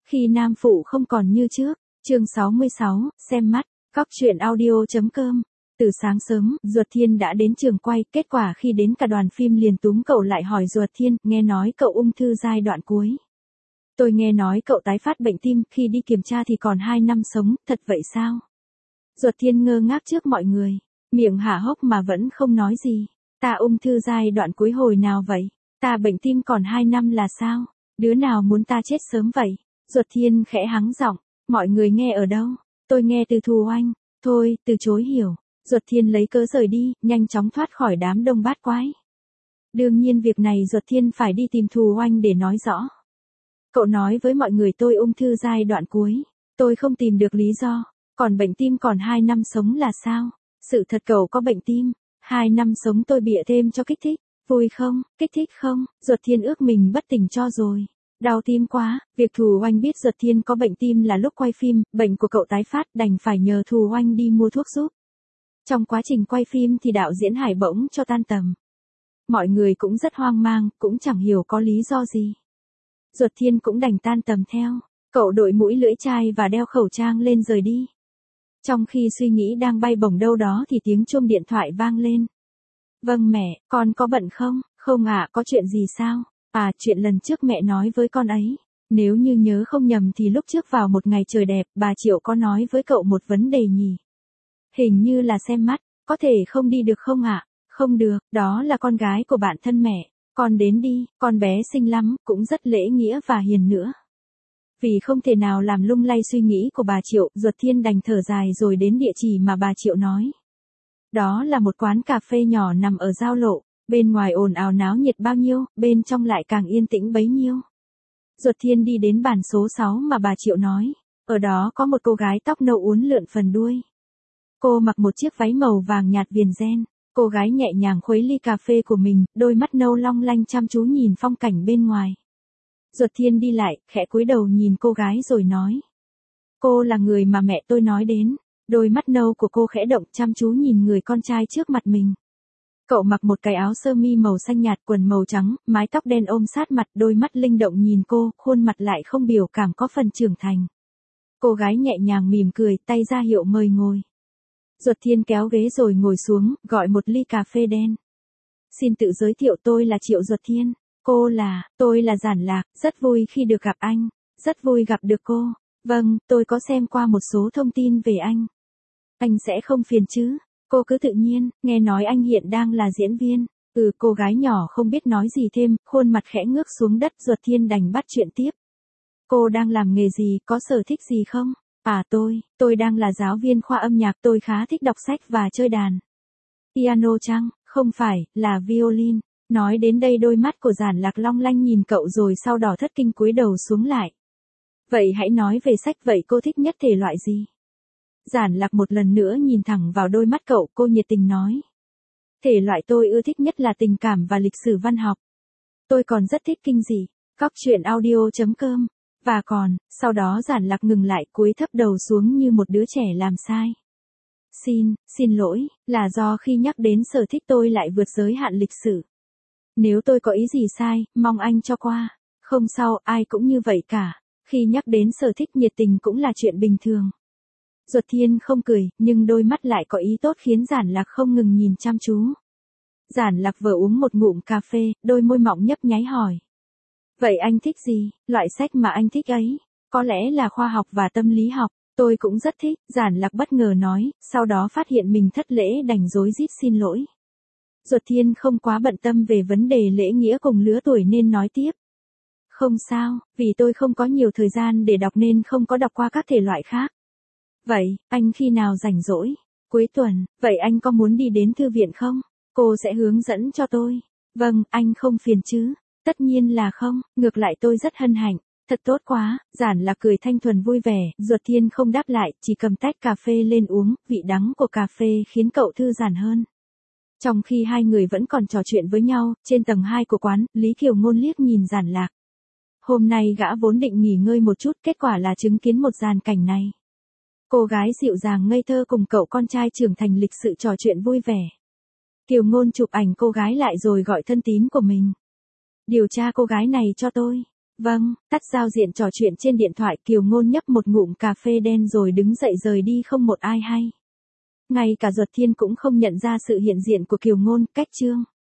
Khi nam phụ không còn như trước, chương 66, xem mắt, cóc truyện audio.com. Từ sáng sớm, Duật Thiên đã đến trường quay, kết quả khi đến cả đoàn phim liền túm cậu lại hỏi Duật Thiên, nghe nói cậu ung thư giai đoạn cuối. Tôi nghe nói cậu tái phát bệnh tim, khi đi kiểm tra thì còn 2 năm sống, thật vậy sao? Duật Thiên ngơ ngác trước mọi người, miệng há hốc mà vẫn không nói gì. Ta ung thư giai đoạn cuối hồi nào vậy? Ta bệnh tim còn 2 năm là sao? Đứa nào muốn ta chết sớm vậy? Duật Thiên khẽ hắng giọng, mọi người nghe ở đâu? Tôi nghe từ Thù Oanh. Thôi, từ chối hiểu. Duật Thiên lấy cớ rời đi, nhanh chóng thoát khỏi đám đông bát quái. Đương nhiên việc này Duật Thiên phải đi tìm Thù Oanh để nói rõ. Cậu nói với mọi người tôi ung thư giai đoạn cuối. Tôi không tìm được lý do. Còn bệnh tim còn 2 năm sống là sao? Sự thật cậu có bệnh tim. 2 năm sống tôi bịa thêm cho kích thích. Vui không? Kích thích không? Duật Thiên ước mình bất tỉnh cho rồi. Đau tim quá, việc Thù Oanh biết Duật Thiên có bệnh tim là lúc quay phim, bệnh của cậu tái phát đành phải nhờ Thù Oanh đi mua thuốc giúp. Trong quá trình quay phim thì đạo diễn Hải bỗng cho tan tầm. Mọi người cũng rất hoang mang, cũng chẳng hiểu có lý do gì. Duật Thiên cũng đành tan tầm theo, cậu đội mũi lưỡi chai và đeo khẩu trang lên rời đi. Trong khi suy nghĩ đang bay bổng đâu đó thì tiếng chuông điện thoại vang lên. Vâng mẹ, con có bận không? Không ạ, có chuyện gì sao? À, chuyện lần trước mẹ nói với con ấy. Nếu như nhớ không nhầm thì lúc trước vào một ngày trời đẹp, bà Triệu có nói với cậu một vấn đề nhỉ? Hình như là xem mắt, có thể không đi được không ạ? Không được, đó là con gái của bạn thân mẹ. Con đến đi, con bé xinh lắm, cũng rất lễ nghĩa và hiền nữa. Vì không thể nào làm lung lay suy nghĩ của bà Triệu, Duật Thiên đành thở dài rồi đến địa chỉ mà bà Triệu nói. Đó là một quán cà phê nhỏ nằm ở giao lộ, bên ngoài ồn ào náo nhiệt bao nhiêu, bên trong lại càng yên tĩnh bấy nhiêu. Duật Thiên đi đến bàn số 6 mà bà Triệu nói, ở đó có một cô gái tóc nâu uốn lượn phần đuôi. Cô mặc một chiếc váy màu vàng nhạt viền ren, cô gái nhẹ nhàng khuấy ly cà phê của mình, đôi mắt nâu long lanh chăm chú nhìn phong cảnh bên ngoài. Duật Thiên đi lại, khẽ cúi đầu nhìn cô gái rồi nói. Cô là người mà mẹ tôi nói đến. Đôi mắt nâu của cô khẽ động chăm chú nhìn người con trai trước mặt mình. Cậu mặc một cái áo sơ mi màu xanh nhạt, quần màu trắng, mái tóc đen ôm sát mặt, đôi mắt linh động nhìn cô, khuôn mặt lại không biểu cảm có phần trưởng thành. Cô gái nhẹ nhàng mỉm cười, tay ra hiệu mời ngồi. Duật Thiên kéo ghế rồi ngồi xuống, gọi một ly cà phê đen. Xin tự giới thiệu, tôi là Triệu Duật Thiên. Tôi là Giản Lạc, rất vui khi được gặp anh. Rất vui gặp được cô. Vâng, tôi có xem qua một số thông tin về anh. Anh sẽ không phiền chứ? Cô cứ tự nhiên, nghe nói anh hiện đang là diễn viên. Cô gái nhỏ không biết nói gì thêm, khuôn mặt khẽ ngước xuống đất. Duật Thiên đành bắt chuyện tiếp. Cô đang làm nghề gì, có sở thích gì không? À tôi đang là giáo viên khoa âm nhạc, tôi khá thích đọc sách và chơi đàn. Piano chăng? Không phải, là violin. Nói đến đây đôi mắt của Giản Lạc long lanh nhìn cậu rồi sau đó thất kinh cúi đầu xuống lại. Vậy hãy nói về sách, vậy cô thích nhất thể loại gì? Giản Lạc một lần nữa nhìn thẳng vào đôi mắt cậu, cô nhiệt tình nói. Thể loại tôi ưa thích nhất là tình cảm và lịch sử văn học. Tôi còn rất thích kinh dị, cóc truyện audio.com. Và còn, sau đó Giản Lạc ngừng lại, cúi thấp đầu xuống như một đứa trẻ làm sai. Xin lỗi, là do khi nhắc đến sở thích tôi lại vượt giới hạn lịch sử. Nếu tôi có ý gì sai, mong anh cho qua. Không sao, ai cũng như vậy cả. Khi nhắc đến sở thích nhiệt tình cũng là chuyện bình thường. Duật Thiên không cười, nhưng đôi mắt lại có ý tốt khiến Giản Lạc không ngừng nhìn chăm chú. Giản Lạc vừa uống một ngụm cà phê, đôi môi mọng nhấp nháy hỏi. Vậy anh thích gì? Loại sách mà anh thích ấy? Có lẽ là khoa học và tâm lý học. Tôi cũng rất thích, Giản Lạc bất ngờ nói, sau đó phát hiện mình thất lễ đành rối rít xin lỗi. Duật Thiên không quá bận tâm về vấn đề lễ nghĩa cùng lứa tuổi nên nói tiếp. Không sao, vì tôi không có nhiều thời gian để đọc nên không có đọc qua các thể loại khác. Vậy, anh khi nào rảnh rỗi? Cuối tuần, vậy anh có muốn đi đến thư viện không? Cô sẽ hướng dẫn cho tôi. Vâng, anh không phiền chứ? Tất nhiên là không, ngược lại tôi rất hân hạnh. Thật tốt quá, Giản Lạc cười thanh thuần vui vẻ, Duật Thiên không đáp lại, chỉ cầm tách cà phê lên uống, vị đắng của cà phê khiến cậu thư giãn hơn. Trong khi hai người vẫn còn trò chuyện với nhau, trên tầng 2 của quán, Lý Kiều Ngôn liếc nhìn Giản Lạc. Hôm nay gã vốn định nghỉ ngơi một chút, kết quả là chứng kiến một dàn cảnh này. Cô gái dịu dàng ngây thơ cùng cậu con trai trưởng thành lịch sự trò chuyện vui vẻ. Kiều Ngôn chụp ảnh cô gái lại rồi gọi thân tín của mình. Điều tra cô gái này cho tôi. Vâng, tắt giao diện trò chuyện trên điện thoại, Kiều Ngôn nhấp một ngụm cà phê đen rồi đứng dậy rời đi không một ai hay. Ngay cả Duật Thiên cũng không nhận ra sự hiện diện của Kiều Ngôn, cách chương.